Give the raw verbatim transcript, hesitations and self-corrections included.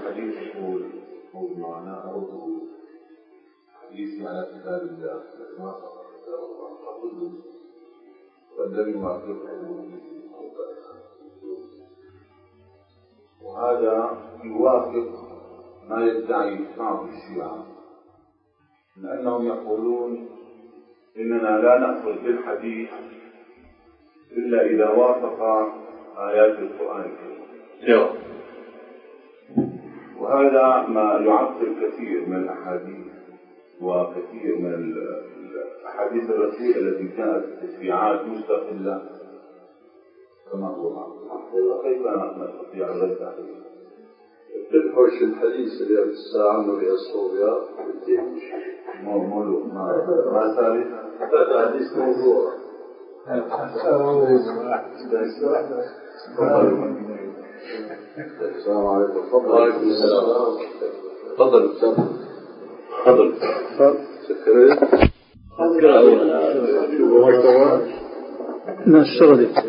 الحديث يقول موضوعنا أو حديث على كتاب الله ما كتاب الله فقل والذي يوافقه وهذا يوافق ما يدعي بعض الشيعة لأنهم يقولون إننا لا نأخذ بالحديث إلا إذا وافق آيات القرآن الكريم، وهذا ما يعطل كثير من الأحاديث وكثير من الأحاديث الرسول التي جاءت تشريعات مستقلة كما هو معروف. كيف نستطيع الرد عليه؟ تدخلش الحديث اللي في الساعة أنه يصور بها بالدين موضوع ما ما ثالث هذا حديث موضوع. السلام عليكم. تفضل. تفضل. تفضل. سكرت. لا اشتغلت.